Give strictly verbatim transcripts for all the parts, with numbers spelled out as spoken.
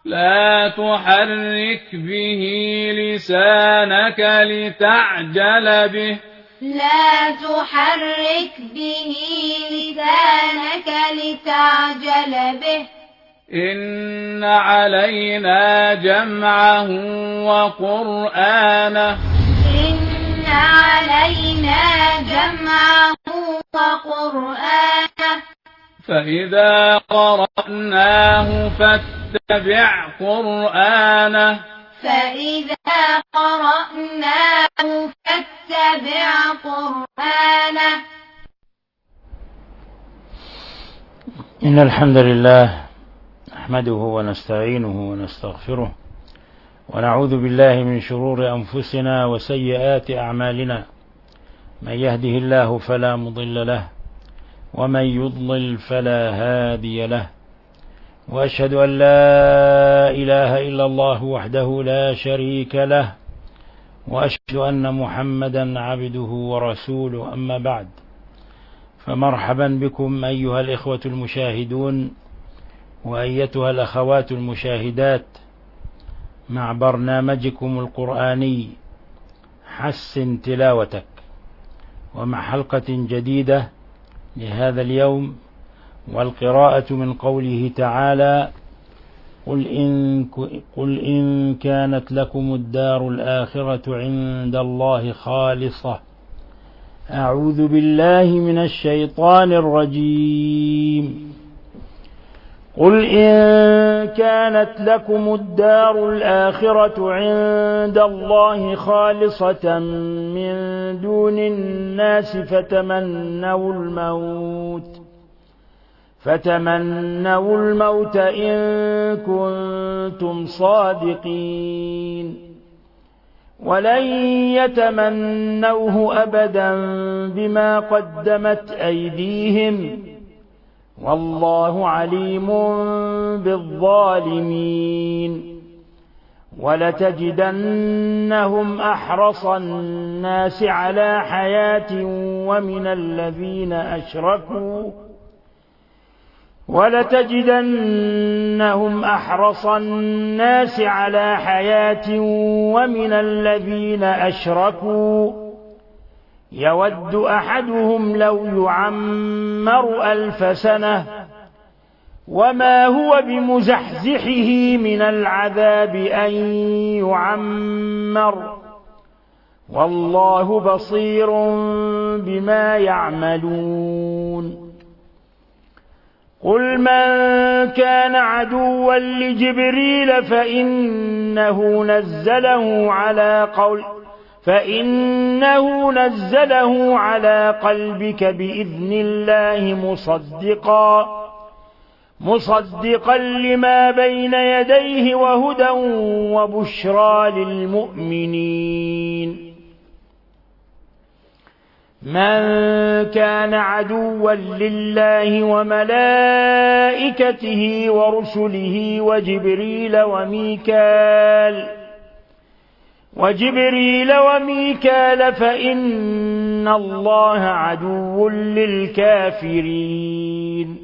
لا تحرك به لسانك لتعجل به لا تحرك به لسانك لتعجل به إن علينا جمعه وقرآنه إن علينا جمعه وقرآنه فإذا قرأناه فاتبع قرآنه فإذا قرأناه فاتبع قرآنه إن الحمد لله نحمده ونستعينه ونستغفره ونعوذ بالله من شرور أنفسنا وسيئات أعمالنا من يهده الله فلا مضل له ومن يضلل فلا هادي له وأشهد أن لا إله إلا الله وحده لا شريك له وأشهد أن محمدا عبده ورسوله أما بعد فمرحبا بكم أيها الإخوة المشاهدون وأيتها الأخوات المشاهدات مع برنامجكم القرآني حسن تلاوتك، ومع حلقة جديدة لهذا اليوم والقراءة من قوله تعالى: قل إن, قل إن كانت لكم الدار الآخرة عند الله خالصة. أعوذ بالله من الشيطان الرجيم. قل إن كانت لكم الدار الآخرة عند الله خالصة من دون الناس فتمنوا الموت فتمنوا الموت إن كنتم صادقين ولن يتمنوه أبدا بما قدمت أيديهم والله عليم بالظالمين ولتجدنهم أحرص الناس على حياة ومن الذين أشركوا ولتجدنهم أحرص الناس على حياة ومن الذين أشركوا يود أحدهم لو يعمر ألف سنة وما هو بمزحزحه من العذاب أن يعمر والله بصير بما يعملون. قل من كان عدوا لجبريل فإنه نزله على قول فإنه نزله على قلبك بإذن الله مصدقا مصدقا لما بين يديه وهدى وبشرى للمؤمنين. من كان عدوا لله وملائكته ورسله وجبريل وميكال وجبريل وميكال فإن الله عدو للكافرين.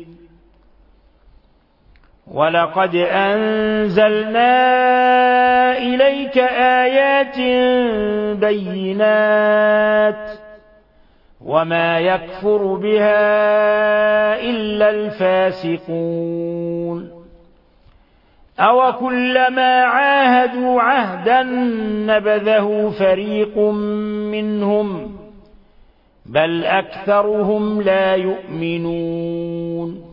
ولقد أنزلنا إليك آيات بينات وما يكفر بها إلا الفاسقون. أو كلما عاهدوا عهدا نبذه فريق منهم بل أكثرهم لا يؤمنون.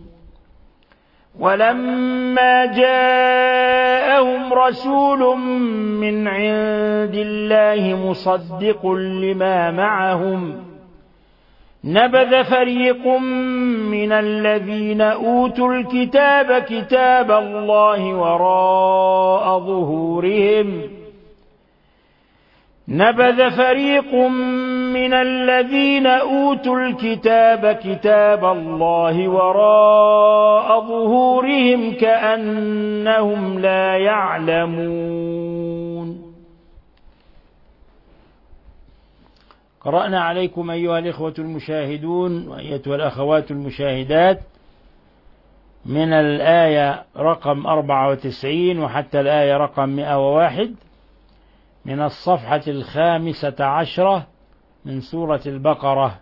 ولما جاءهم رسول من عند الله مصدق لما معهم نبذ فريق من الذين أوتوا الكتاب كتاب الله وراء ظهورهم نبذ فريق من الذين أوتوا الكتاب كتاب الله وراء ظهورهم كأنهم لا يعلمون. قرأنا عليكم أيها الإخوة المشاهدون وأيتها الأخوات المشاهدات من الآية رقم أربعة وتسعين وحتى الآية رقم مئة وواحد من الصفحة الخامسة عشرة من سورة البقرة.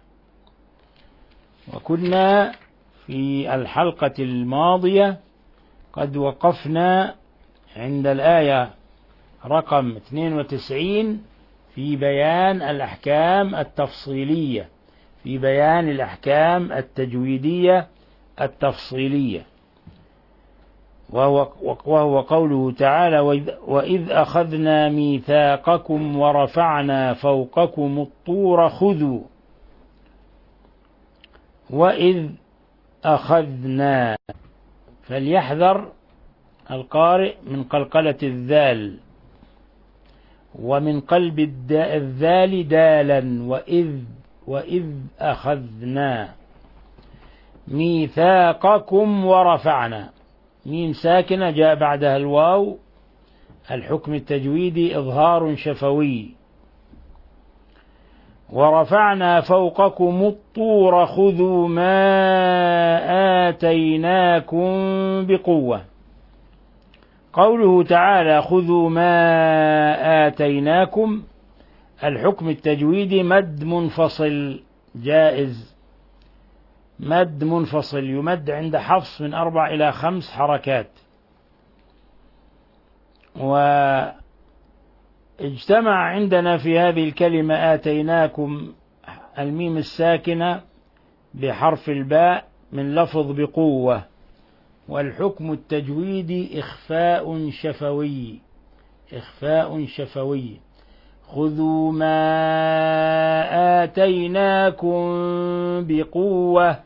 وكنا في الحلقة الماضية قد وقفنا عند الآية رقم اثنين وتسعين في بيان الأحكام التفصيلية، في بيان الأحكام التجويدية التفصيلية، وهو, وهو قوله تعالى: وإذ أخذنا ميثاقكم ورفعنا فوقكم الطور خذوا. وإذ أخذنا، فليحذر القارئ من قلقلة الذال ومن قلب الذال دالا. وإذ وإذ أخذنا ميثاقكم ورفعنا، ميم ساكنة جاء بعدها الواو، الحكم التجويدي إظهار شفوي. ورفعنا فوقكم الطور خذوا ما آتيناكم بقوة. قوله تعالى خذوا ما آتيناكم، الحكم التجويدي مد منفصل جائز، مد منفصل يمد عند حفص من أربع إلى خمس حركات. واجتمع عندنا في هذه الكلمة آتيناكم الميم الساكنة بحرف الباء من لفظ بقوة، والحكم التجويدي إخفاء شفوي، إخفاء شفوي. خذوا ما آتيناكم بقوة.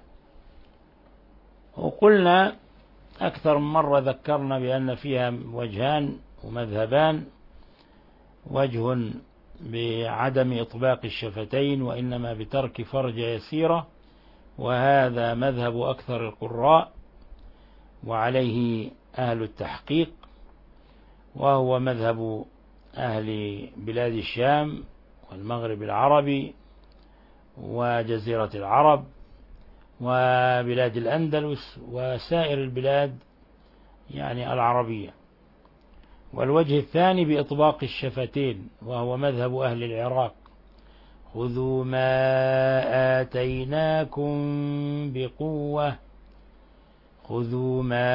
وقلنا أكثر من مرة ذكرنا بأن فيها وجهان ومذهبان، وجه بعدم إطباق الشفتين وإنما بترك فرجة يسيرة، وهذا مذهب أكثر القراء وعليه أهل التحقيق، وهو مذهب أهل بلاد الشام والمغرب العربي وجزيرة العرب وبلاد الأندلس وسائر البلاد يعني العربية. والوجه الثاني بإطباق الشفتين، وهو مذهب أهل العراق. خذوا ما آتيناكم بقوة، خذوا ما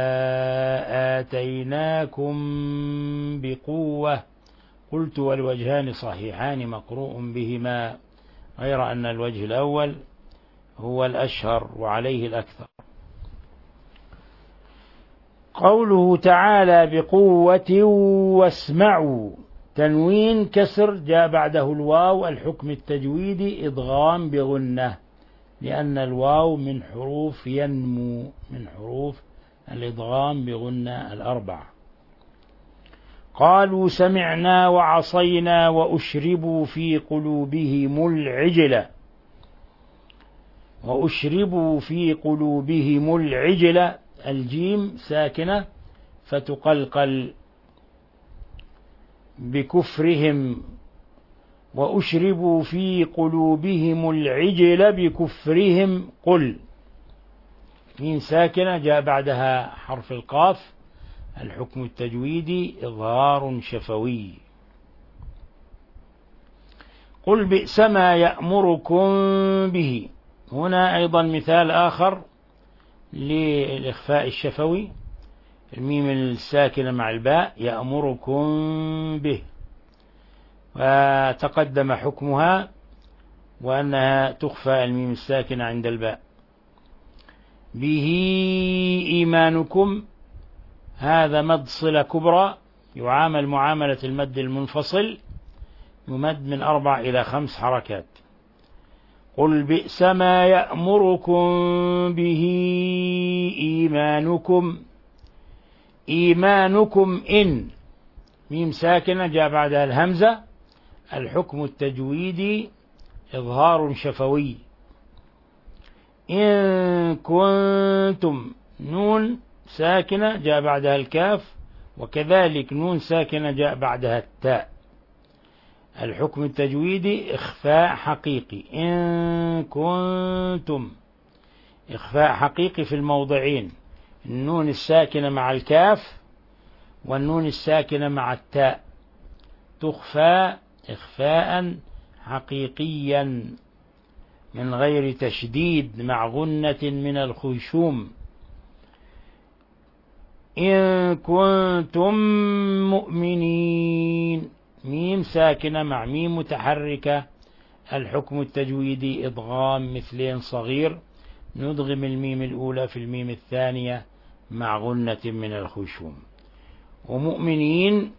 آتيناكم بقوة. قلت والوجهان صحيحان مقروء بهما، غير أن الوجه الأول هو الأشهر وعليه الأكثر. قوله تعالى بقوة واسمعوا، تنوين كسر جاء بعده الواو، الحكم التجويدي إدغام بغنة، لأن الواو من حروف ينمو، من حروف الإدغام بغنة الأربعة. قالوا سمعنا وعصينا وأشربوا في قلوبهم العجل، وأشربوا في قلوبهم العجل، الجيم ساكنة فتقلقل بكفرهم، وأشربوا في قلوبهم العجل بكفرهم قل. ميم ساكنة جاء بعدها حرف القاف، الحكم التجويدي إظهار شفوي. قل بئس ما يأمركم به، هنا أيضا مثال آخر للإخفاء الشفوي، الميم الساكنة مع الباء يأمركم به، وتقدم حكمها وأنها تخفى الميم الساكنة عند الباء. به إيمانكم، هذا مد صلة كبرى يعامل معاملة المد المنفصل، يمد من أربع إلى خمس حركات. قل بئس ما يأمركم به إيمانكم، إيمانكم إن، ميم ساكنة جاء بعدها الهمزة، الحكم التجويدي إظهار شفوي. إن كنتم، نون ساكنة جاء بعدها الكاف، وكذلك نون ساكنة جاء بعدها التاء، الحكم التجويدي إخفاء حقيقي. إن كنتم، إخفاء حقيقي في الموضعين. النون الساكنة مع الكاف والنون الساكنة مع التاء، تخفى إخفاء حقيقيا من غير تشديد مع غنة من الخيشوم. إن كنتم مؤمنين، ميم ساكنة مع ميم متحركة، الحكم التجويدي إضغام مثلين صغير، ندغم الميم الأولى في الميم الثانية مع غنة من الخشوم. ومؤمنين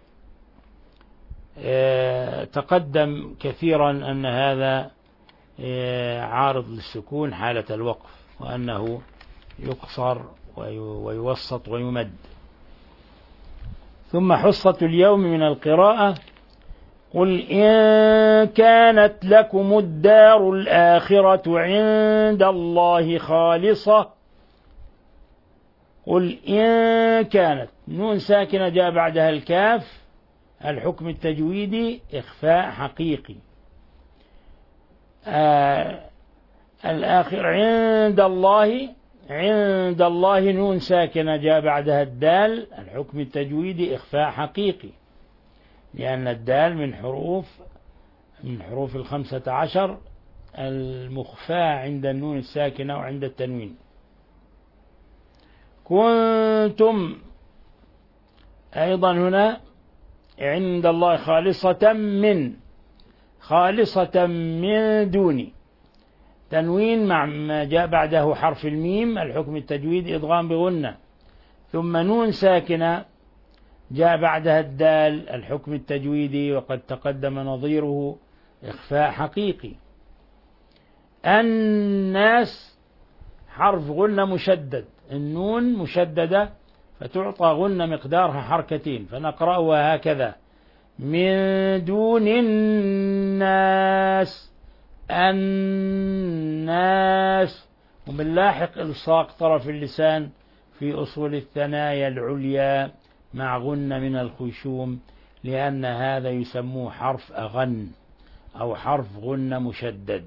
اه تقدم كثيرا أن هذا اه عارض للسكون حالة الوقف، وأنه يقصر ويوسط ويمد. ثم حصة اليوم من القراءة: قل إن كانت لكم الدار الآخرة عند الله خالصة. قل إن كانت، نون ساكنة جاء بعدها الكاف، الحكم التجويدي إخفاء حقيقي. آه الآخر عند الله، عند الله نون ساكنة جاء بعدها الدال، الحكم التجويدي إخفاء حقيقي، لأن الدال من حروف من حروف الخمسة عشر المخفاة عند النون الساكنة وعند التنوين. كنتم أيضا هنا عند الله خالصة من، خالصة من دوني، تنوين مع ما جاء بعده حرف الميم، الحكم التجويد إضغام بغنة. ثم نون ساكنة جاء بعدها الدال، الحكم التجويدي وقد تقدم نظيره إخفاء حقيقي. الناس حرف غنة مشدد، النون مشددة فتعطى غنة مقدارها حركتين، فنقرأها هكذا: من دون الناس، الناس. وباللاحق إلصاق طرف اللسان في أصول الثنايا العليا مع غنة من الخشوم، لأن هذا يسموه حرف أغن أو حرف غنة مشدد.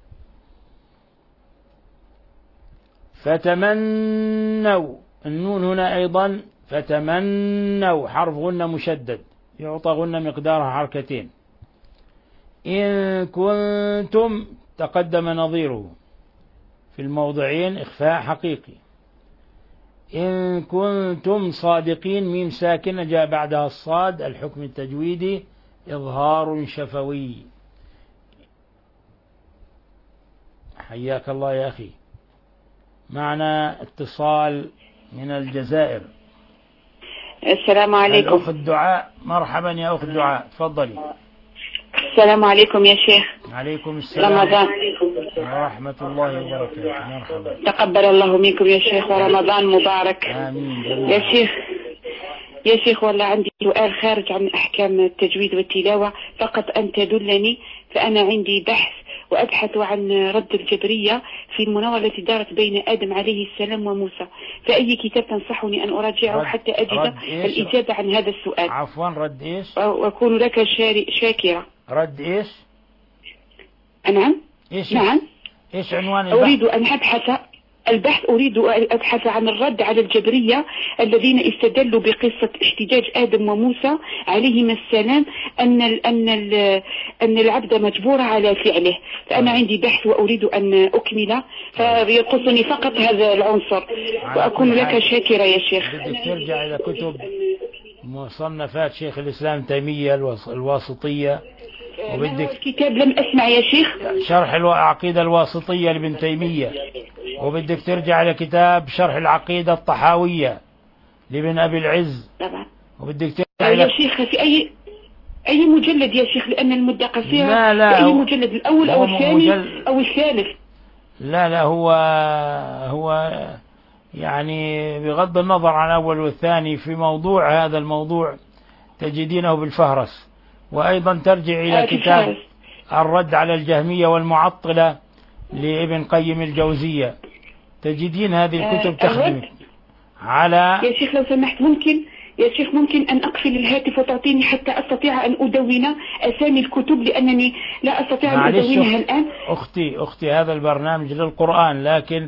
فتمنوا، النون هنا أيضا فتمنوا حرف غنة مشدد يعطى غنة مقدارها حركتين. إن كنتم تقدم نظيره في الموضعين إخفاء حقيقي. إن كنتم صادقين، ميم ساكنة جاء بعدها الصاد، الحكم التجويدي إظهار شفوي. حياك الله يا أخي. معنا اتصال من الجزائر. السلام عليكم. الأخت دعاء، مرحبا يا أخت دعاء، تفضلي. السلام عليكم يا شيخ. عليكم السلام رمضان ورحمة الله وبركاته. مرحبا. تقبل الله منكم يا شيخ، ورمضان مبارك. آمين. يا شيخ يا شيخ والله عندي سؤال خارج عن أحكام التجويد والتلاوة، فقط أن تدلني، فأنا عندي بحث وأبحث عن رد الجبرية في المناورة التي دارت بين آدم عليه السلام وموسى، فأي كتاب تنصحني أن أراجعه حتى أجد الإجابة عن هذا السؤال؟ عفوا، رد إيش؟ وأكون لك شاكرة. رد إيش؟ نعم. إيش نعم. إيش عنوان البحث؟ أريد أن أبحث البحث أريد أن أبحث عن الرد على الجبرية الذين استدلوا بقصة احتجاج آدم وموسى عليهما السلام أن ال أن ال أن العبد مجبور على فعله، فأنا عندي بحث وأريد أن أكمله، فيقصني فقط هذا العنصر، وأكون لك شاكرة يا شيخ. بدك ترجع إلى كتب مصنفات شيخ الإسلام تيمية الواسطية، وبدك كتاب لم أسمع يا شيخ، شرح العقيدة الواسطية لابن تيمية، وبدك ترجع لكتاب شرح العقيدة الطحاوية لابن أبي العز طبعا، وبدك ترجع يا شيخ في أي أي مجلد يا شيخ، لأن المدة قصيرة. لا لا، أي مجلد، الأول أو الثاني مجل... أو الثالث؟ لا لا، هو هو يعني بغض النظر عن الأول والثاني، في موضوع هذا الموضوع تجدينه بالفهرس. وأيضا ترجع إلى كتاب الرد على الجهمية والمعطلة لابن قيم الجوزية، تجدين هذه الكتب تخدمك على. يا شيخ لو سمحت، ممكن يا شيخ ممكن أن أقفل الهاتف وتعطيني حتى أستطيع أن أدون أسامي الكتب، لأنني لا أستطيع أن أدونها الآن. أختي أختي هذا البرنامج للقرآن، لكن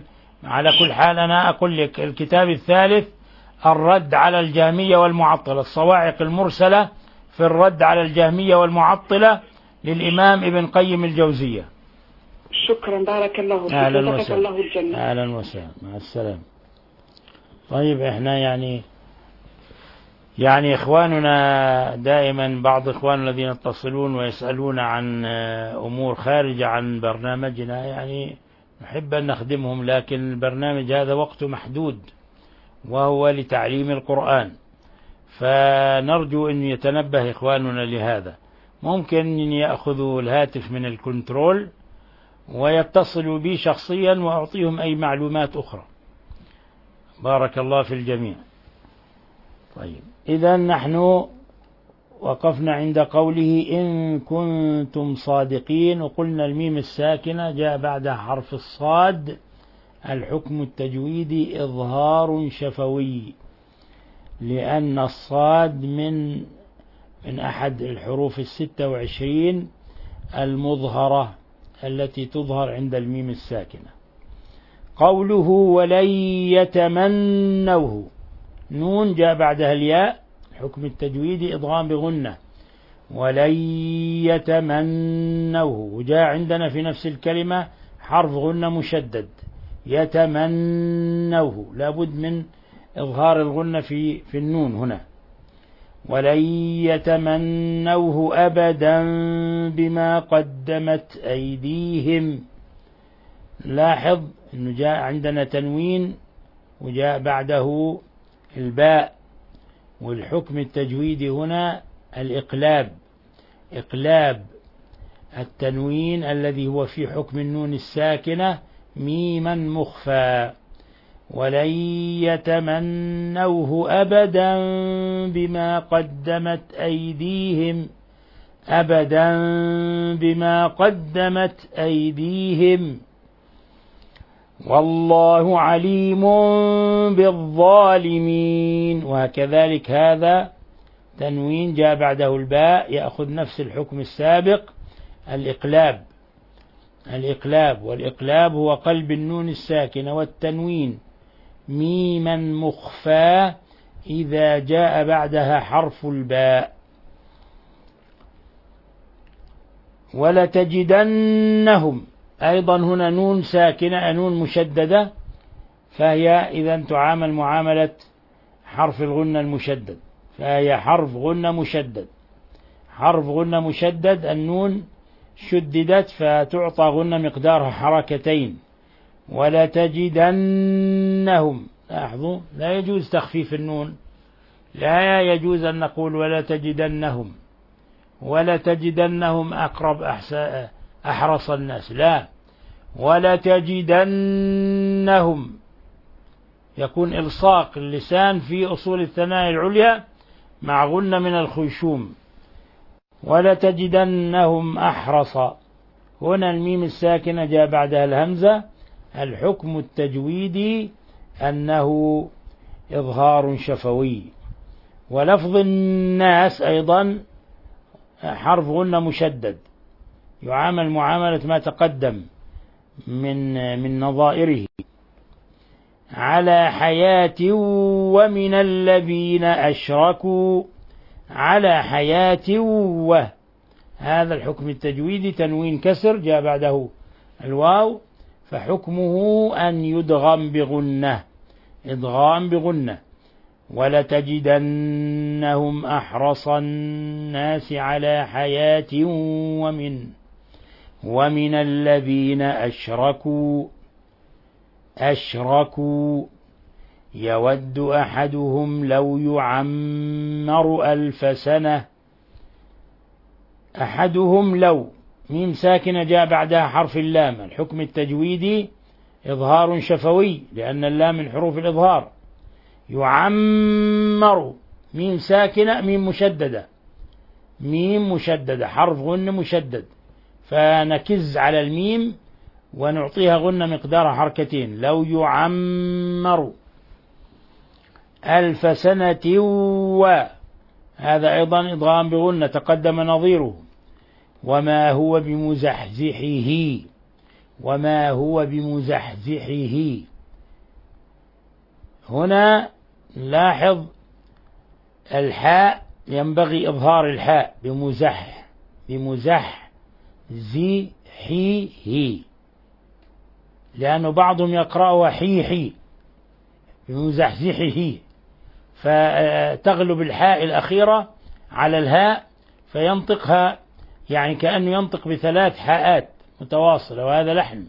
على كل حال أنا أقول لك الكتاب الثالث الرد على الجهمية والمعطلة، الصواعق المرسلة في الرد على الجهمية والمعطلة للإمام ابن قيم الجوزية. شكرا، بارك الله فيك، أهلا وزكاك وسهلا. الله الجنة. أهلا وسهلا، مع السلامة. طيب احنا يعني يعني إخواننا دائما، بعض إخواننا الذين يتصلون ويسألون عن أمور خارجة عن برنامجنا، يعني نحب أن نخدمهم، لكن البرنامج هذا وقته محدود وهو لتعليم القرآن، فنرجو أن يتنبه إخواننا لهذا. ممكن أن يأخذوا الهاتف من الكنترول ويتصلوا بي شخصيا وأعطيهم أي معلومات أخرى. بارك الله في الجميع. طيب إذا نحن وقفنا عند قوله إن كنتم صادقين، وقلنا الميم الساكنة جاء بعدها حرف الصاد، الحكم التجويدي إظهار شفوي، لأن الصاد من من أحد الحروف الستة وعشرين المظهرة التي تظهر عند الميم الساكنة. قوله ولن يتمنوه، نون جاء بعدها الياء، حكم التجويدي إضغام بغنة، ولن يتمنوه، وجاء عندنا في نفس الكلمة حرف غنة مشدد، يتمنوه، لابد من إظهار الغنة في في النون هنا. ولن يتمنوه أبدا بما قدمت أيديهم. لاحظ أنه جاء عندنا تنوين وجاء بعده الباء، والحكم التجويدي هنا الإقلاب، إقلاب التنوين الذي هو في حكم النون الساكنة ميما مخفى. ولن يتمنوه أبدا بما قدمت أيديهم، أبدا بما قدمت أيديهم، والله عليم بالظالمين. وكذلك هذا تنوين جاء بعده الباء يأخذ نفس الحكم السابق، الإقلاب، الإقلاب، والإقلاب هو قلب النون الساكنة والتنوين ميما مخفى إذا جاء بعدها حرف الباء. ولتجدنهم أيضا هنا نون ساكنة، نون مشددة، فهي إذا تعامل معاملة حرف الغنة المشدد، فهي حرف غنة مشدد، حرف غنة مشدد، النون شددت فتعطى غنة مقدارها حركتين. ولتجدنهم، لاحظوا لا يجوز تخفيف النون، لا يجوز أن نقول ولتجدنهم، ولتجدنهم أقرب أحرص الناس، لا، ولتجدنهم يكون إلصاق اللسان في أصول الثنايا العليا مع غنة من الخيشوم. ولتجدنهم أحرص، هنا الميم الساكنة جاء بعدها الهمزة، الحكم التجويدي أنه إظهار شفوي. ولفظ الناس أيضا حرف غنة مشدد، يعامل معاملة ما تقدم من من نظائره. على حياة ومن الذين أشركوا، على حياة و، هذا الحكم التجويدي تنوين كسر جاء بعده الواو، فحكمه أن يدغم بغنة، إدغام بغنة. ولتجدنهم أحرص الناس على حياة ومن ومن الذين أشركوا، أشركوا يود أحدهم لو يعمر ألف سنة، أحدهم لو، ميم ساكنة جاء بعدها حرف اللام، الحكم التجويدي إظهار شفوي لأن اللام من حروف الإظهار. يعمر، ميم ساكنة، ميم مشددة، ميم مشددة، حرف غنة مشدد، فنكز على الميم ونعطيها غنة مقدارها حركتين. لو يعمر ألف سنة و، هذا أيضا إضغام بغنة تقدم نظيره. وما هو بمزحزحه، وما هو بمزحزحه، هنا لاحظ الحاء ينبغي إظهار الحاء بمزح بمزح زي حي هي، لأنه بعضهم يقرأها حي حي بمزحزحه، فتغلب الحاء الأخيرة على الهاء فينطقها يعني كأنه ينطق بثلاث حاءات متواصلة، وهذا لحن.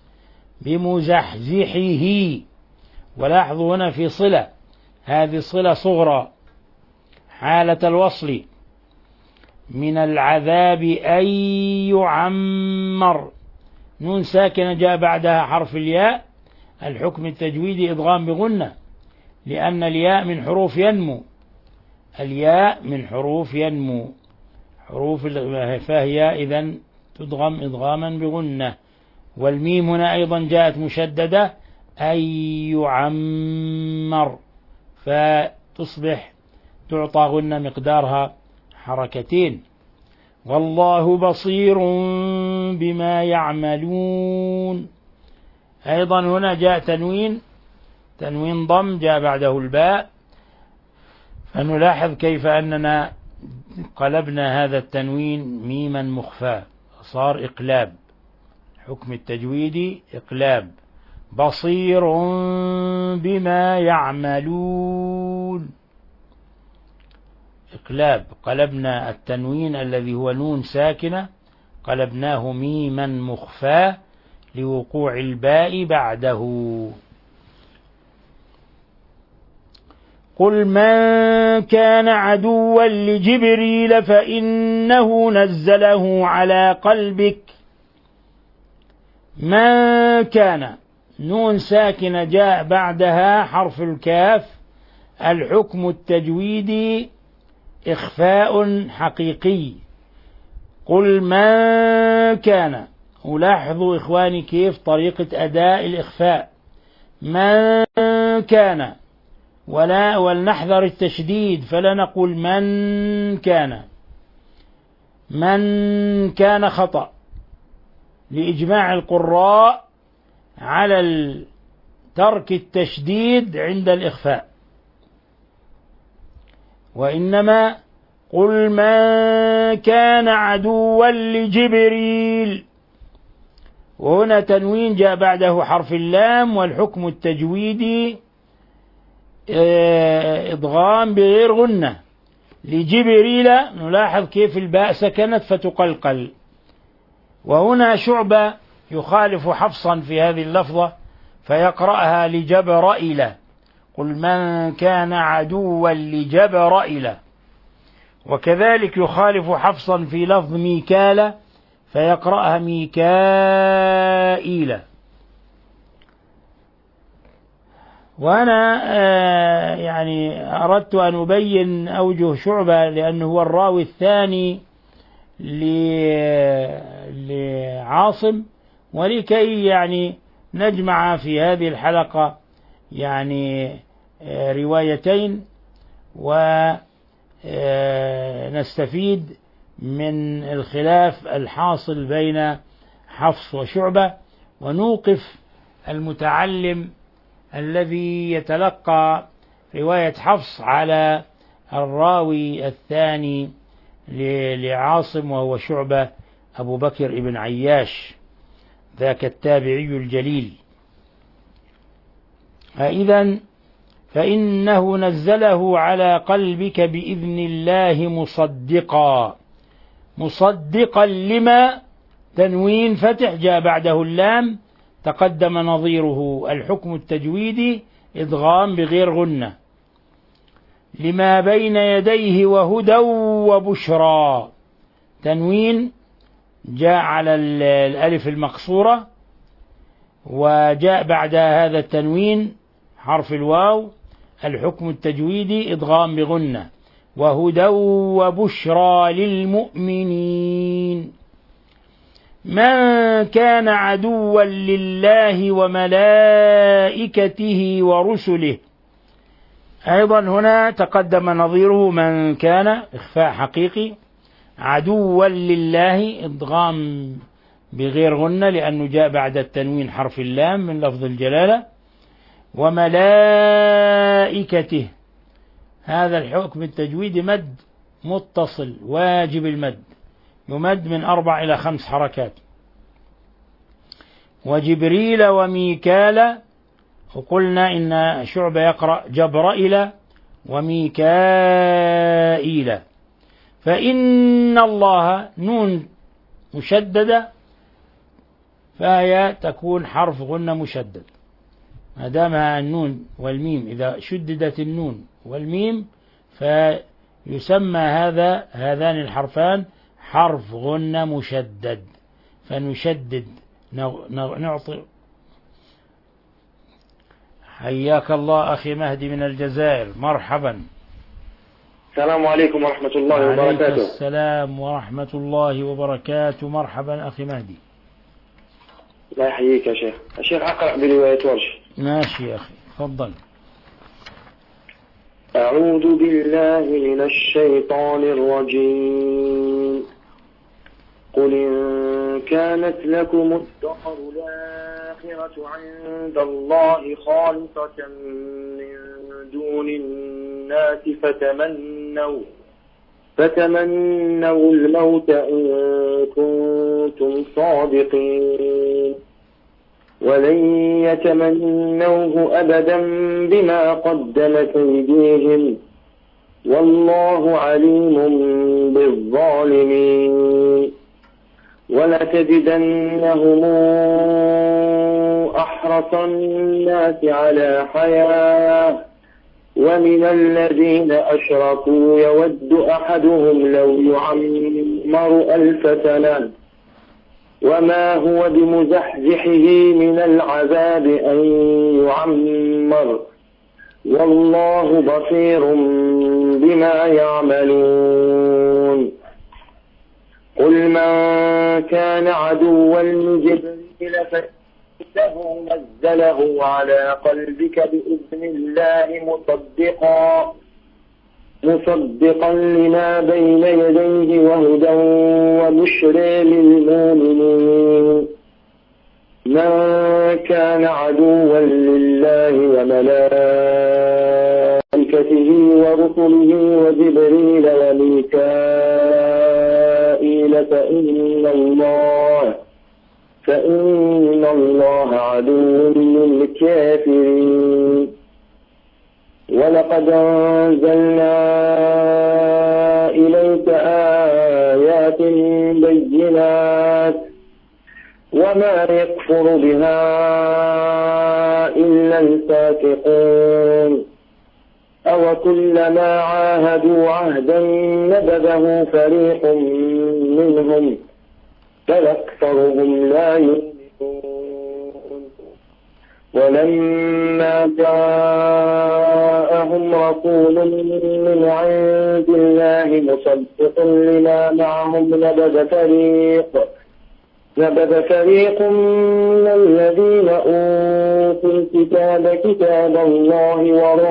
بمزحزحه، ولاحظوا هنا في صلة، هذه صلة صغرى حالة الوصل. من العذاب أن يعمر، نون ساكنة جاء بعدها حرف الياء، الحكم التجويدي إدغام بغنة، لأن الياء من حروف ينمو، الياء من حروف ينمو، حروف فهي إذن تدغم إدغاما بغنة. والميم هنا أيضا جاءت مشددة أن يعمر، فتصبح تعطى غنة مقدارها حركتين. والله بصير بما يعملون، أيضا هنا جاء تنوين، تنوين ضم جاء بعده الباء، فنلاحظ كيف أننا قلبنا هذا التنوين ميما مخفى، صار إقلاب، حكم التجويدي إقلاب. بصير بما يعملون، إقلاب، قلبنا التنوين الذي هو نون ساكنة قلبناه ميما مخفى لوقوع الباء بعده. قل من كان عدوا لجبريل فإنه نزله على قلبك. من كان، نون ساكنة جاء بعدها حرف الكاف، الحكم التجويدي إخفاء حقيقي. قل من كان، ولاحظوا إخواني كيف طريقة أداء الإخفاء. من كان، ولا ولنحذر التشديد، فلا نقول من كان، من كان خطأ، لإجماع القراء على ترك التشديد عند الإخفاء، وإنما قل من كان عدوا لجبريل، وهنا تنوين جاء بعده حرف اللام، والحكم التجويدي إضغام بغير غنة. لجبريل نلاحظ كيف الباء سكنت فتقلقل، وهنا شعبة يخالف حفصا في هذه اللفظة فيقرأها لجبرائيل. قل من كان عدوا لجبرائيل، وكذلك يخالف حفصا في لفظ ميكال فيقرأها ميكائيل. وأنا يعني أردت أن أبين أوجه شعبة لأنه هو الراوي الثاني لعاصم، ولكي يعني نجمع في هذه الحلقة يعني روايتين ونستفيد من الخلاف الحاصل بين حفص وشعبة، ونوقف المتعلم الذي يتلقى رواية حفص على الراوي الثاني لعاصم وهو شعبة أبو بكر ابن عياش، ذاك التابعي الجليل. إذن فإنه نزله على قلبك بإذن الله مصدقا، مصدقا لما، تنوين فتح جاء بعده اللام، تقدم نظيره الحكم التجويدي إدغام بغير غنة. لما بين يديه وهدى وبشرى، تنوين جاء على الألف المقصورة، وجاء بعد هذا التنوين حرف الواو، الحكم التجويدي إدغام بغنة. وهدى وبشرى للمؤمنين. من كان عدوا لله وملائكته ورسله، أيضا هنا تقدم نظيره من كان إخفاء حقيقي. عدوا لله إدغام بغير غنة لأنه جاء بعد التنوين حرف اللام من لفظ الجلالة. وملائكته. هذا الحكم التجويد مد متصل واجب المد، يمد من أربع إلى خمس حركات. وجبريل وميكال، وقلنا إن شعبة يقرأ جبرائيل وميكائيل. فإن الله نون مشددة، فهي تكون حرف غنة مشدد ما دامها النون والميم. إذا شددت النون والميم فيسمى هذا هذان الحرفان حرف غنة مشدد، فنشدد نعطي. حياك الله أخي مهدي من الجزائر، مرحبا. السلام عليكم ورحمة الله وبركاته. السلام ورحمة الله وبركاته، مرحبا أخي مهدي. الله يحييك يا شيخ. يا شيخ أقرأ برواية ورش. ماشي يا أخي، تفضل. أعوذ بالله من الشيطان الرجيم. قل إن كانت لكم الدار الآخرة عند الله خالصة من دون الناس فتمنوا فتمنوا الموت إن كنتم صادقين، ولن يتمنوه أبدا بما قدمت أيديهم، والله عليم بالظالمين. ولتجدنهم أحرص الناس على حياة، ومن الذين أشركوا يود أحدهم لو يعمر ألف سنة وما هو بمزحزحه من العذاب أن يعمر، والله بصير بما يعملون. قل من كان عدوا لجبريل فإنه نزله على قلبك بإذن الله مصدقا مصدقا لما بين يديه وهدى وبشرى للمؤمنين. من كان عدوا لله وملائكته ورسله وجبريل وميكائيل فإن الله فإن الله عدو للكافرين. ولقد أنزلنا إليك آيات بينات وما يكفر بها إلا الفاسقون. أو كلما عاهدوا عهدا نبذه فريق منهم بل أكثرهم لا يؤمنون. ولما جاءهم رسول من عند الله مصدق لما معهم نبذ فريق نبذ فريق من الذين أوتوا الكتاب كتاب الله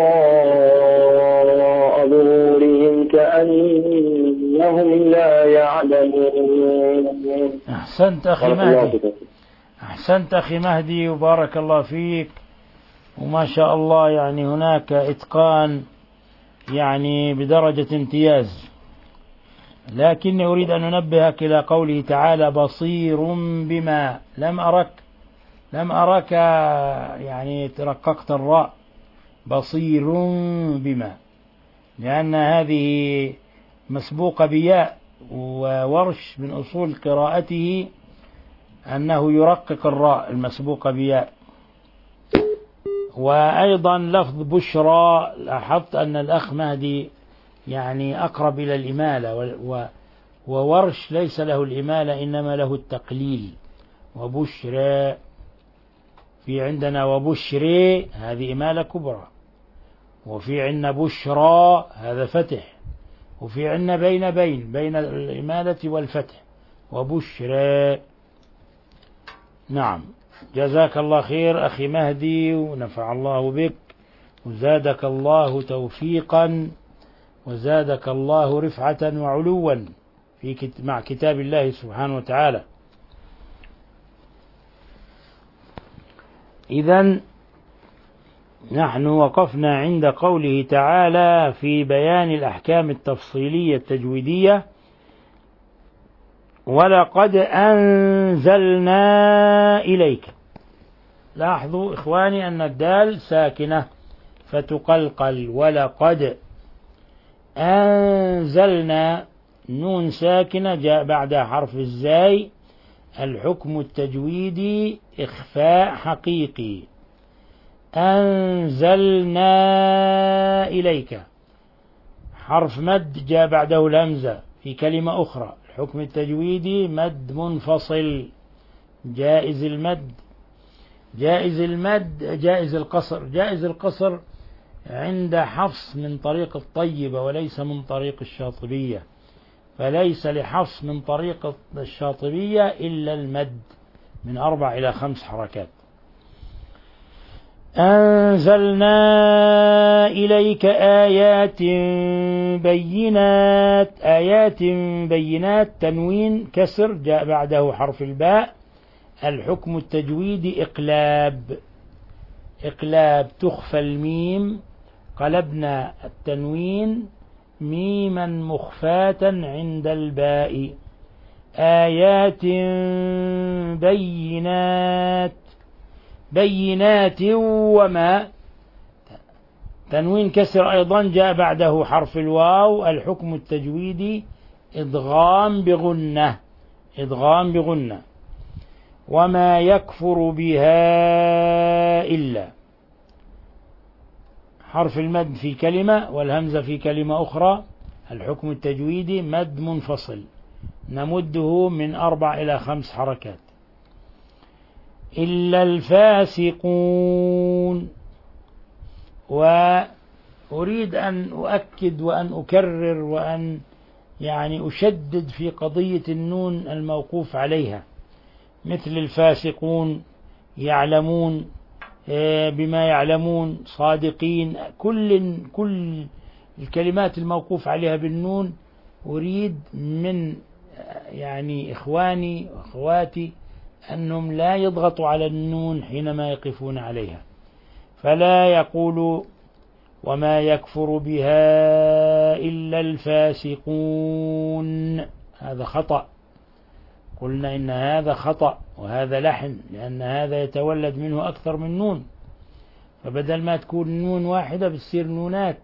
وراء ظهورهم كأنهم لا يعلمون. أحسنت أخي مهدي، أحسنت أخي مهدي وبارك الله فيك، وما شاء الله يعني هناك إتقان يعني بدرجة امتياز. لكني أريد أن أنبهك إلى قوله تعالى بصير بما لم أرك لم أرك يعني ترققت الراء بصير بما، لأن هذه مسبوقة بياء، وورش من أصول قراءته أنه يرقق الراء المسبوقة بياء. وأيضا لفظ بشرى، لاحظت أن الأخ مهدي يعني أقرب إلى الإمالة، وورش ليس له الإمالة إنما له التقليل. وبشرى في عندنا وبشري هذه إمالة كبرى، وفي عندنا بشرى هذا فتح، وفي عندنا بين بين بين الإمالة والفتح وبشرى. نعم، جزاك الله خير أخي مهدي، ونفع الله بك، وزادك الله توفيقا، وزادك الله رفعة وعلوا في مع كتاب الله سبحانه وتعالى. إذن نحن وقفنا عند قوله تعالى في بيان الأحكام التفصيلية التجويدية: ولقد أنزلنا إليك. لاحظوا إخواني أن الدال ساكنة فتقلقل، ولقد أنزلنا، نون ساكنة جاء بعدها حرف الزاي، الحكم التجويدي إخفاء حقيقي. أنزلنا إليك، حرف مد جاء بعده الهمزة في كلمة أخرى، الحكم التجويدي مد منفصل جائز المد. جائز المد جائز القصر. جائز القصر عند حفص من طريق الطيبة وليس من طريق الشاطبية، فليس لحفص من طريق الشاطبية إلا المد من أربع إلى خمس حركات. أنزلنا إليك آيات بينات. آيات بينات تنوين كسر جاء بعده حرف الباء، الحكم التجويدي إقلاب. إقلاب، تخفى الميم، قلبنا التنوين ميما مخفاة عند الباء. آيات بينات. بينات وما، تنوين كسر أيضا جاء بعده حرف الواو، الحكم التجويدي إدغام بغنة. إدغام بغنة. وما يكفر بها إلا، حرف المد في كلمة والهمزة في كلمة أخرى، الحكم التجويدي مد منفصل نمده من أربع إلى خمس حركات. إلا الفاسقون. وأريد أن أؤكد وأن أكرر وأن يعني أشدد في قضية النون الموقوف عليها، مثل الفاسقون، يعلمون بما يعلمون، صادقين، كل كل الكلمات الموقوف عليها بالنون أريد من يعني إخواني وأخواتي أنهم لا يضغطوا على النون حينما يقفون عليها، فلا يقولوا وما يكفر بها إلا الفاسقون، هذا خطأ. قلنا إن هذا خطأ وهذا لحن، لأن هذا يتولد منه أكثر من نون، فبدل ما تكون نون واحدة بتصير نونات.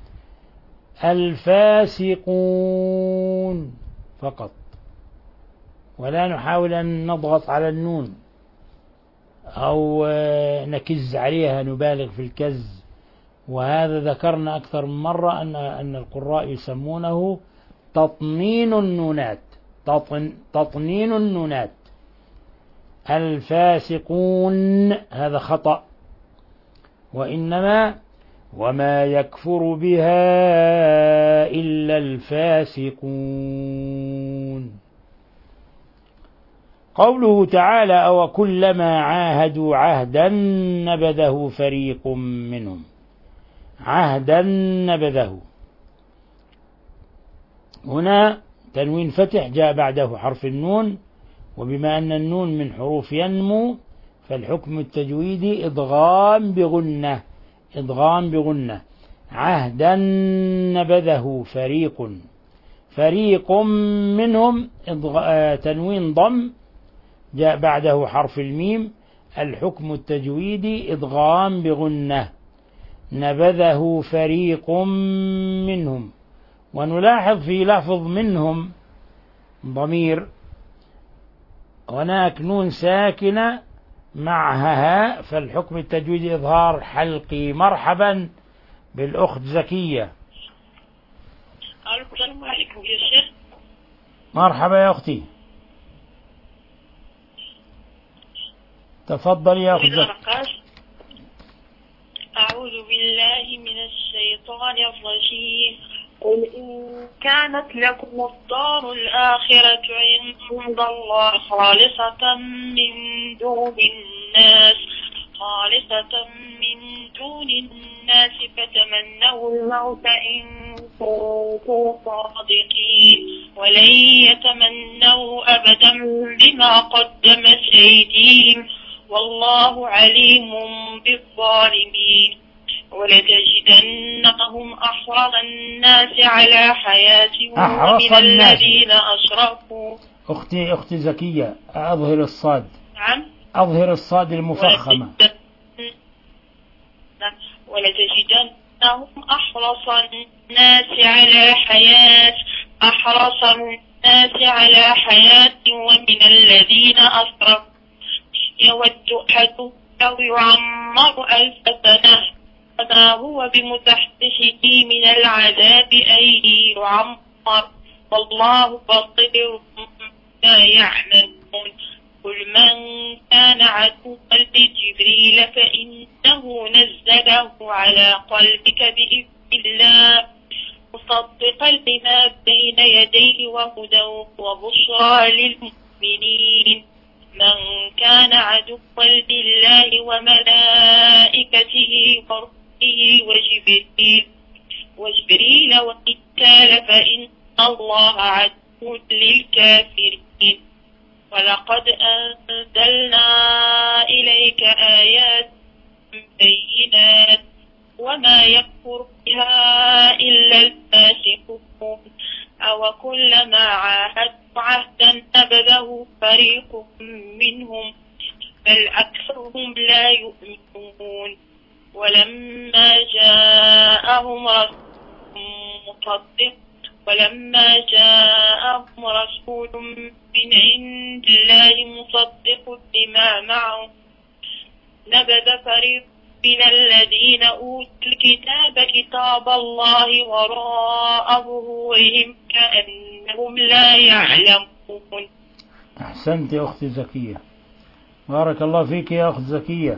الفاسقون فقط، ولا نحاول أن نضغط على النون أو نكز عليها، نبالغ في الكز. وهذا ذكرنا أكثر من مرة أن أن القراء يسمونه تطنين النونات. تطن تطنين النونات. الفاسقون هذا خطأ، وإنما وما يكفر بها إلا الفاسقون. قوله تعالى: أو كلما عاهدوا عهدا نبذه فريق منهم. عهدا نبذه، هنا تنوين فتح جاء بعده حرف النون، وبما أن النون من حروف ينمو فالحكم التجويدي إدغام بغنة. إدغام بغنة. عهدا نبذه فريق. فريق منهم تنوين ضم جاء بعده حرف الميم، الحكم التجويدي إدغام بغنة. نبذه فريق منهم. ونلاحظ في لفظ منهم ضمير، هناك نون ساكنة معها هاء، فالحكم التجويدي إظهار حلقي. مرحبا بالأخت زكية. السلام عليكم يا شيخ. مرحبا يا أختي، تفضل يا أخت زكية. أعوذ بالله من الشيطان الرجيم. قل إن كانت لكم الدار الآخرة عند الله خالصة من دون الناس خالصة من دون الناس فتمنوا الموت إن كنتم صادقين ولن يتمنوا أبدا بما قدمت أيديهم والله عليم بالظالمين. ولتجدنهم أحرص الناس على حياة أحرص ومن الناس. الذين أشركوا. أختي أختي زكية، أظهر الصاد، نعم. أظهر الصاد المفخمة. ولتجدنهم أحرص الناس على حياة أحرص الناس على حياة ومن الذين أشركوا يود أحدهم لو يعمر ألف سنة فما هو بمزحزحه من العذاب أن يعمر والله بصير بما يعملون. قل من كان عدوا لجبريل فإنه نزله على قلبك بإذن الله مصدقا لما بين يديه وهدى وبشرى للمؤمنين. من كان عدوا لله وملائكته ورسله وجبريل وجبريل وميكال فإن الله عدو للكافرين. ولقد أنزلنا إليك آيات بينات وما يكفر بها إلا الفاسقون. أو كلما عاهدوا عهدا نبذه فريق منهم بل أكثرهم لا يؤمنون. ولما جاءهم رسول مصدق ولما جاءهم رسول من عند الله مصدق لما معهم نبذ فريق من الذين أوتوا الكتاب كتاب الله وراء ظهورهم كأنهم لا يعلمون. أحسنت يا أختي زكية، بارك الله فيك يا أخت زكية.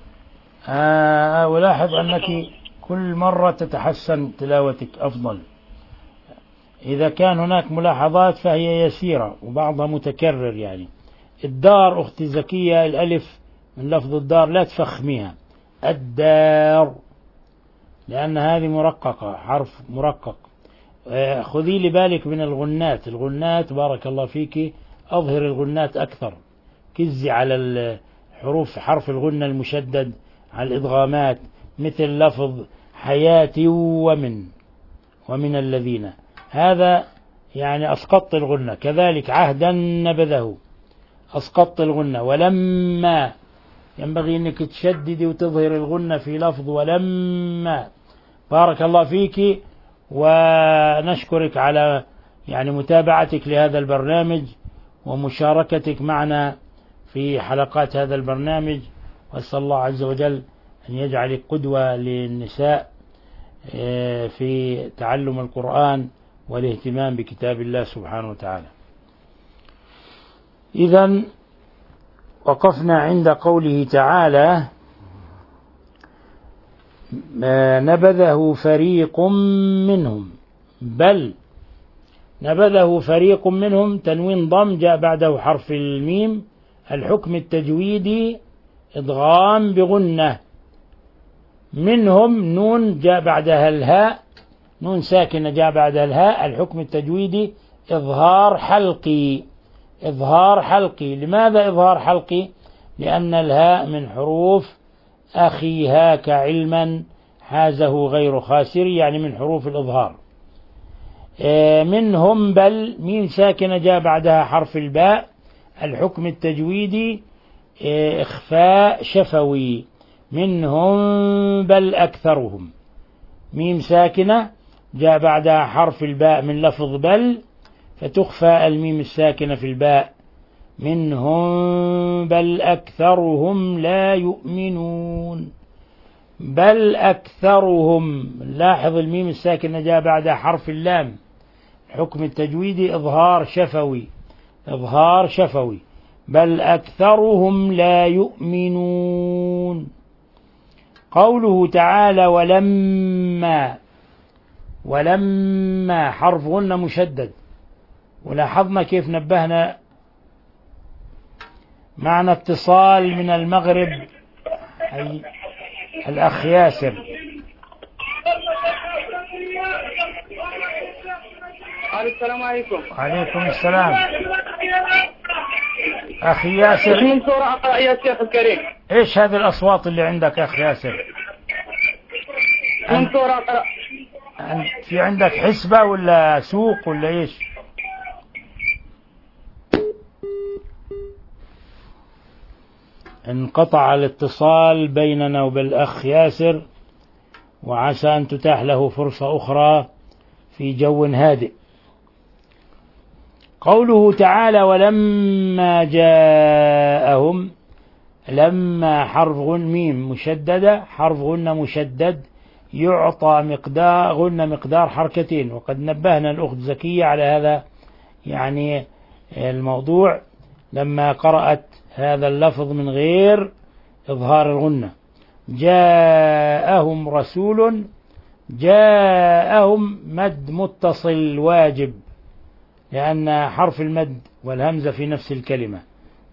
آه ألاحظ أنك كل مرة تتحسن تلاوتك أفضل. إذا كان هناك ملاحظات فهي يسيرة وبعضها متكرر. يعني الدار أختي زكية الألف من لفظ الدار لا تفخميها، الدار، لأن هذه مرققة، حرف مرقق. خذي لي بالك من الغنات. الغنات بارك الله فيك أظهر الغنات أكثر، كزي على الحروف حرف الغنة المشدد، على الإدغامات، مثل لفظ حياتي ومن ومن الذين، هذا يعني أسقطت الغنة. كذلك عهدا نبذه أسقطت الغنة. ولما ينبغي أنك تشددي وتظهر الغنة في لفظ ولما. بارك الله فيك، ونشكرك على يعني متابعتك لهذا البرنامج ومشاركتك معنا في حلقات هذا البرنامج. وأسأل الله عز وجل أن يجعلك قدوة للنساء في تعلم القرآن والاهتمام بكتاب الله سبحانه وتعالى. إذن وقفنا عند قوله تعالى نبذه فريق منهم، بل نبذه فريق منهم، تنوين ضم جاء بعده حرف الميم. الحكم التجويدي إدغام بغنة. منهم نون جاء بعدها الهاء، نون ساكنة جاء بعدها الهاء. الحكم التجويدي إظهار حلقي، إظهار حلقي. لماذا إظهار حلقي؟ لأن الهاء من حروف أخي هاك علما حازه غير خاسر، يعني من حروف الإظهار. منهم بل ميم ساكنة جاء بعدها حرف الباء. الحكم التجويدي إخفاء شفوي. منهم بل أكثرهم، ميم ساكنة جاء بعدها حرف الباء من لفظ بل، فتخفى الميم الساكنة في الباء. منهم بل أكثرهم لا يؤمنون. بل أكثرهم، لاحظ الميم الساكنة جاء بعدها حرف اللام. حكم التجويدي إظهار شفوي، إظهار شفوي. بل أكثرهم لا يؤمنون. قوله تعالى ولما، ولما حرف غنة مشدد. ولاحظنا كيف نبهنا معنا اتصال من المغرب. أي الأخ ياسر. السلام عليكم. وعليكم السلام. أخي ياسر، من سورة أقرأ يا شيخ الكريم. إيش هذه الأصوات اللي عندك أخي ياسر؟ منصور أقرأ. في عندك حسبة ولا سوق ولا إيش؟ انقطع الاتصال بيننا وبين الأخ ياسر، وعسى أن تتاح له فرصة أخرى في جو هادئ. قوله تعالى ولما جاءهم، لما حرف غن ميم مشددة، حرف غن مشدد يعطى مقدار غن مقدار حركتين، وقد نبهنا الأخت زكية على هذا يعني الموضوع لما قرأت هذا اللفظ من غير إظهار الغنة. جاءهم رسول، جاءهم مد متصل واجب لأن حرف المد والهمزة في نفس الكلمة.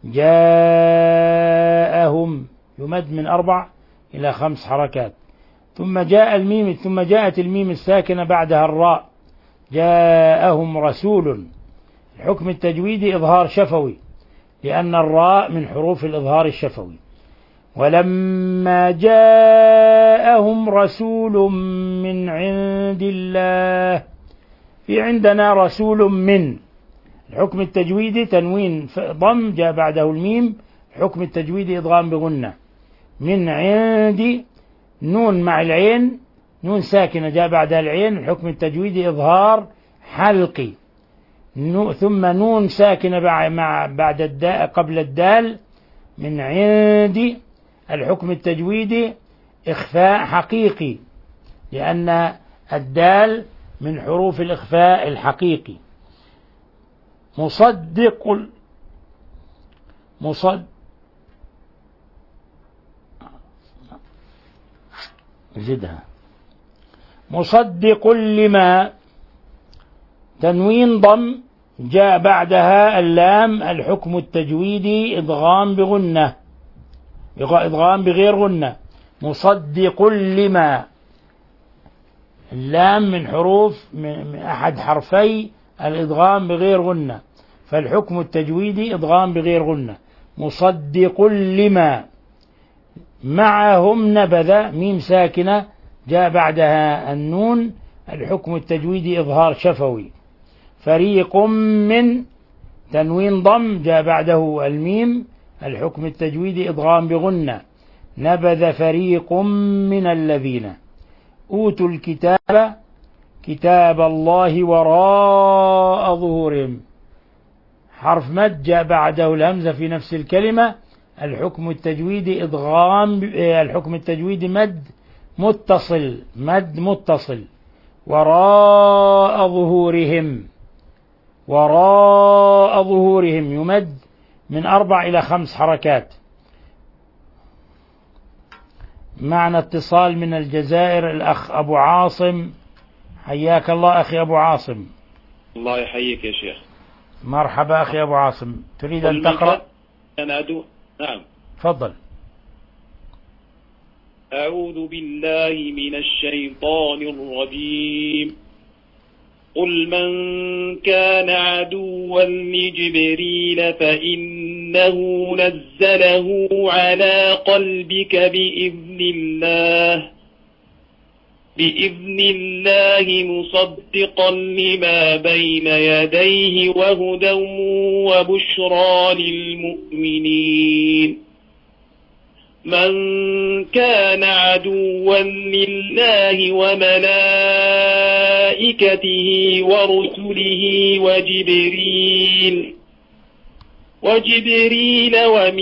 جاءهم يمد من أربع إلى خمس حركات. ثم جاء الميم، ثم جاءت الميم الساكنة بعدها الراء. جاءهم رسول، الحكم التجويدي إظهار شفوي لأن الراء من حروف الإظهار الشفوي. ولما جاءهم رسول من عند الله، في عندنا رسول من، الحكم التجويدي تنوين ضم جاء بعده الميم، الحكم التجويدي إضغام بغنة. من عندي نون مع العين، نون ساكنة جاء بعدها العين، الحكم التجويدي إظهار حلقي. ثم نون ساكنة مع بعد الدال قبل الدال، من عندي، الحكم التجويدي إخفاء حقيقي لأن الدال من حروف الإخفاء الحقيقي. مصدق مصد زدها مصدق لما، تنوين ضم جاء بعدها اللام، الحكم التجويدي إدغام بغنة، إدغام بغير غنة. مصدق لما، اللام من حروف من أحد حرفي الإدغام بغير غنة، فالحكم التجويدي إدغام بغير غنة. مصدق لما، معهم نبذ ميم ساكنة جاء بعدها النون، الحكم التجويدي إظهار شفوي. فريق من، تنوين ضم جاء بعده الميم، الحكم التجويدي إدغام بغنة. نبذ فريق من الذين أوتوا الكتاب كتاب الله وراء ظهورهم، حرف مد جاء بعده الهمزة في نفس الكلمة، الحكم التجويدي إدغام، الحكم التجويدي مد متصل، مد متصل. وراء ظهورهم، وراء ظهورهم يمد من أربع إلى خمس حركات. معنا اتصال من الجزائر، الأخ أبو عاصم، حياك الله أخي أبو عاصم. الله يحييك يا شيخ. مرحبا أخي أبو عاصم، تريد أن تقرأ؟ أنا أدو نعم تفضل. أعوذ بالله من الشيطان الرجيم. قل من كان عدوا لجبريل فإنه نزله على قلبك بإذن الله بإذن الله مصدقا لما بين يديه وهدى وبشرى للمؤمنين. من كان عدوا لله وملائكته ورسله وجبريل وجبريل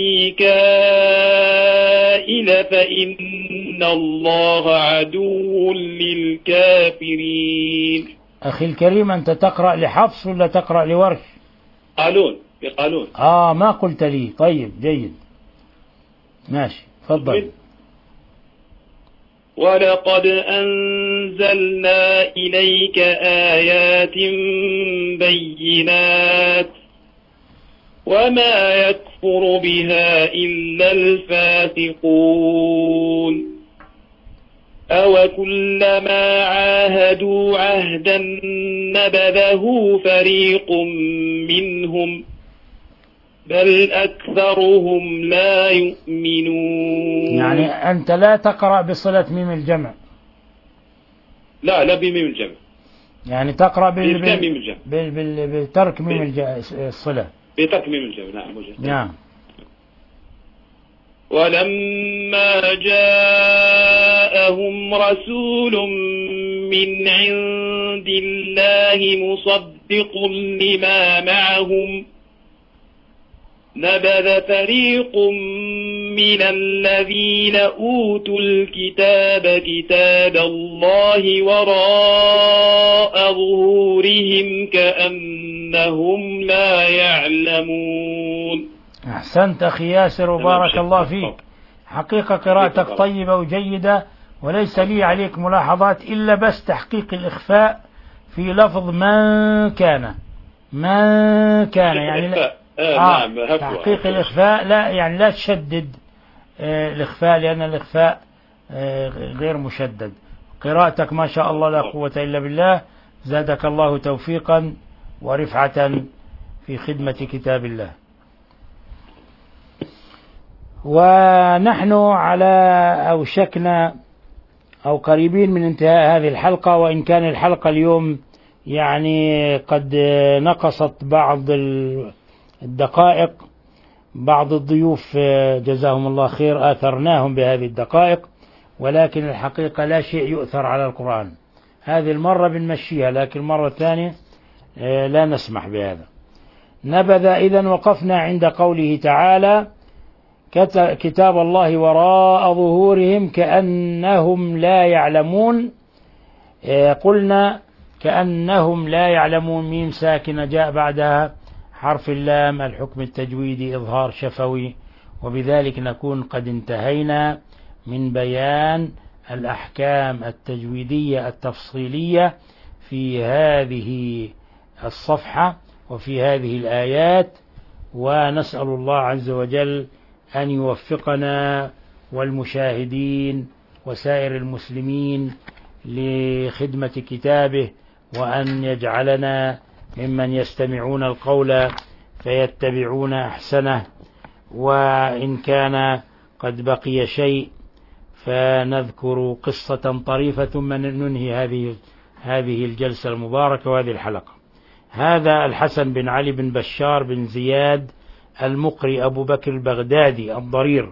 وميكائيل فإن الله عدو للكافرين. أخي الكريم، أنت تقرأ لحفص ولا تقرأ لورش؟ قالون بقالون. آه ما قلت لي. طيب جيد ماشي تفضل. ولقد أنزلنا إليك آيات بينات وما يكفر بها إلا الفاسقون. أوكلما عاهدوا عهدا نبذه فريق منهم بل أكثرهم لا يؤمنون. يعني أنت لا تقرأ بصلة ميم الجمع؟ لا لا بميم الجمع، يعني تقرأ بال... بإسكان ميم بال... الجمع، بال... بال... بترك ميم الج... الصلة. بترك ميم الجمع. نعم وجه. نعم. ولما جاءهم رسول من عند الله مصدق لما معهم نبذ فريق من الذين أوتوا الكتاب كتاب الله وراء ظهورهم كأنهم لا يعلمون. أحسنت أخي ياسر وبارك الله فيك. حقيقة قراءتك طيبة وجيدة، وليس لي عليك ملاحظات إلا بس تحقيق الإخفاء في لفظ من كان من كان يعني لا آه نعم تحقيق الإخفاء، لا يعني لا تشدد آه الإخفاء، لأن الإخفاء آه غير مشدد. قراءتك ما شاء الله لا قوة إلا بالله، زادك الله توفيقا ورفعة في خدمة كتاب الله. ونحن على أوشكنا أو قريبين من انتهاء هذه الحلقة، وإن كان الحلقة اليوم يعني قد نقصت بعض الدقائق. بعض الضيوف جزاهم الله خير آثرناهم بهذه الدقائق، ولكن الحقيقة لا شيء يؤثر على القرآن. هذه المرة بنمشيها، لكن المرة الثانية لا نسمح بهذا. نبذ إذن وقفنا عند قوله تعالى كتاب الله وراء ظهورهم كأنهم لا يعلمون. قلنا كأنهم لا يعلمون، ميم ساكنة جاء بعدها حرف اللام، الحكم التجويدي إظهار شفوي، وبذلك نكون قد انتهينا من بيان الأحكام التجويدية التفصيلية في هذه الصفحة وفي هذه الآيات. ونسأل الله عز وجل أن يوفقنا والمشاهدين وسائر المسلمين لخدمة كتابه، وأن يجعلنا ممن يستمعون القول فيتبعون أحسنه. وإن كان قد بقي شيء فنذكر قصة طريفة ثم ننهي هذه هذه الجلسة المباركة وهذه الحلقة. هذا الحسن بن علي بن بشار بن زياد المقري أبو بكر البغدادي الضرير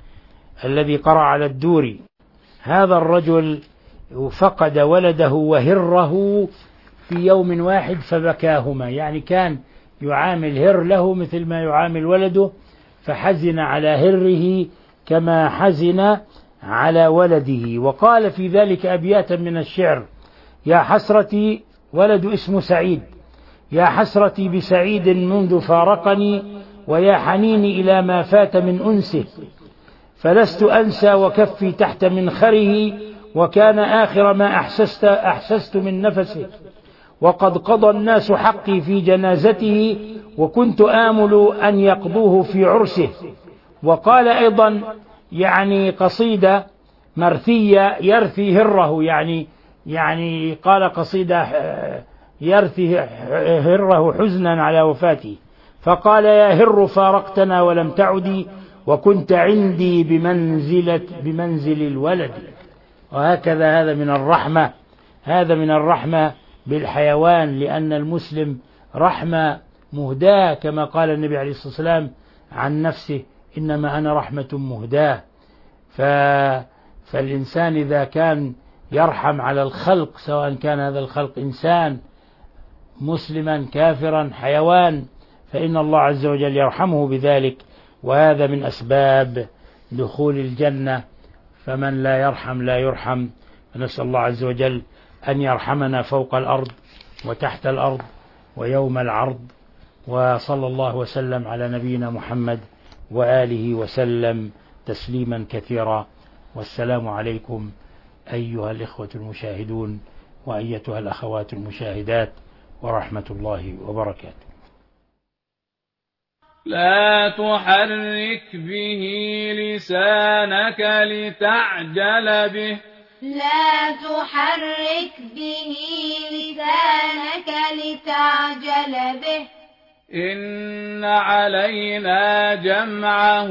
الذي قرأ على الدوري. هذا الرجل فقد ولده وهره في يوم واحد فبكاهما، يعني كان يعامل هر له مثل ما يعامل ولده، فحزن على هره كما حزن على ولده. وقال في ذلك أبياتا من الشعر: يا حسرتي، ولد اسمه سعيد، يا حسرتي بسعيد منذ فارقني، ويا حنيني إلى ما فات من أنسه، فلست أنسى وكفي تحت منخره، وكان آخر ما أحسست, أحسست من نفسه، وقد قضى الناس حقي في جنازته، وكنت آمل أن يقضوه في عرسه. وقال أيضا يعني قصيدة مرثية يرثي هره، يعني يعني قال قصيدة يرثي هره حزنا على وفاته، فقال: يا هر فارقتنا ولم تعدي، وكنت عندي بمنزلة بمنزل الولد. وهكذا هذا من الرحمة، هذا من الرحمة بالحيوان، لأن المسلم رحمة مهداة، كما قال النبي عليه الصلاة والسلام عن نفسه: إنما أنا رحمة مهداة. ف... فالإنسان إذا كان يرحم على الخلق، سواء كان هذا الخلق إنسان مسلما كافرا حيوان، فإن الله عز وجل يرحمه بذلك، وهذا من أسباب دخول الجنة. فمن لا يرحم لا يرحم. فنسأل الله عز وجل أن يرحمنا فوق الأرض وتحت الأرض ويوم العرض. وصلى الله وسلم على نبينا محمد وآله وسلم تسليما كثيرا. والسلام عليكم أيها الإخوة المشاهدون وأيتها الأخوات المشاهدات، ورحمة الله وبركاته. لا تحرك به لسانك لتعجل به لا تحرك به لسانك لتعجل به إن علينا جمعه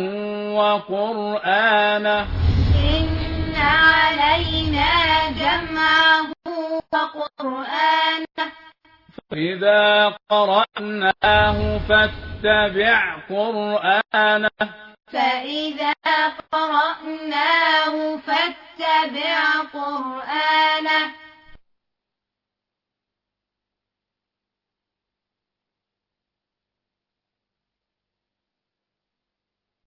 وقرآنه إن علينا جمعه قرآنه فإذا قرأناه فاتبع قرآنه فإذا قرأناه فاتبع قرآنه